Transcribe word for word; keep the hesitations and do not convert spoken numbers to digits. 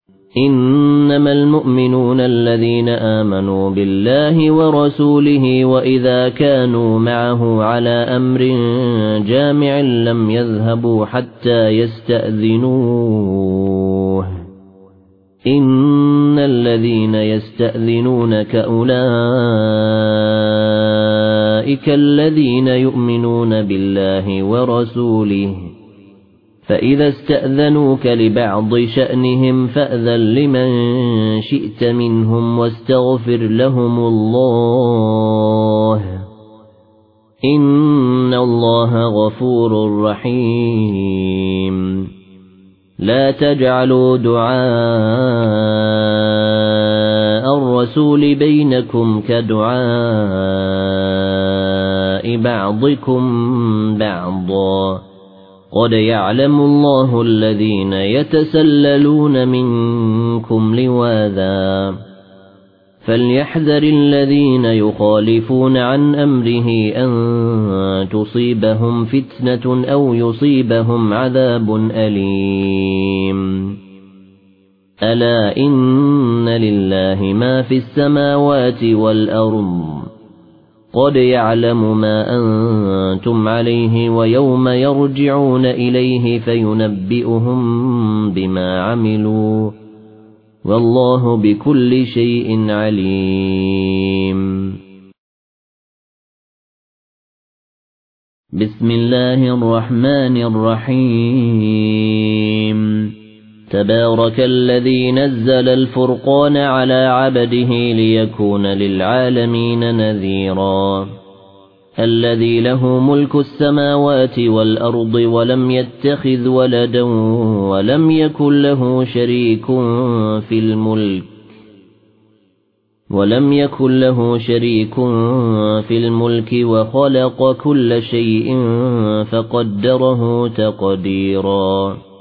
إنما المؤمنون الذين آمنوا بالله ورسوله وإذا كانوا معه على أمر جامع لم يذهبوا حتى يستأذنوه إن الذين يستأذنونك أولئك الذين يؤمنون بالله ورسوله فإذا استأذنوك لبعض شأنهم فأذن لمن شئت منهم واستغفر لهم الله إن الله غفور رحيم لا تجعلوا دعاء الرسول بينكم كدعاء بعضكم بعضا قد يعلم الله الذين يتسللون منكم لواذا فليحذر الذين يخالفون عن أمره أن تصيبهم فتنة أو يصيبهم عذاب أليم ألا إن لله ما في السماوات والأرض قد يعلم ما أنتم عليه ويوم يرجعون إليه فينبئهم بما عملوا والله بكل شيء عليم. بسم الله الرحمن الرحيم تبارك الذي نزل الفرقان على عبده ليكون للعالمين نذيرا الذي له ملك السماوات والأرض ولم يتخذ ولدا ولم يكن له شريك في الملك ولم يكن له شريك في الملك وخلق كل شيء فقدره تقديرا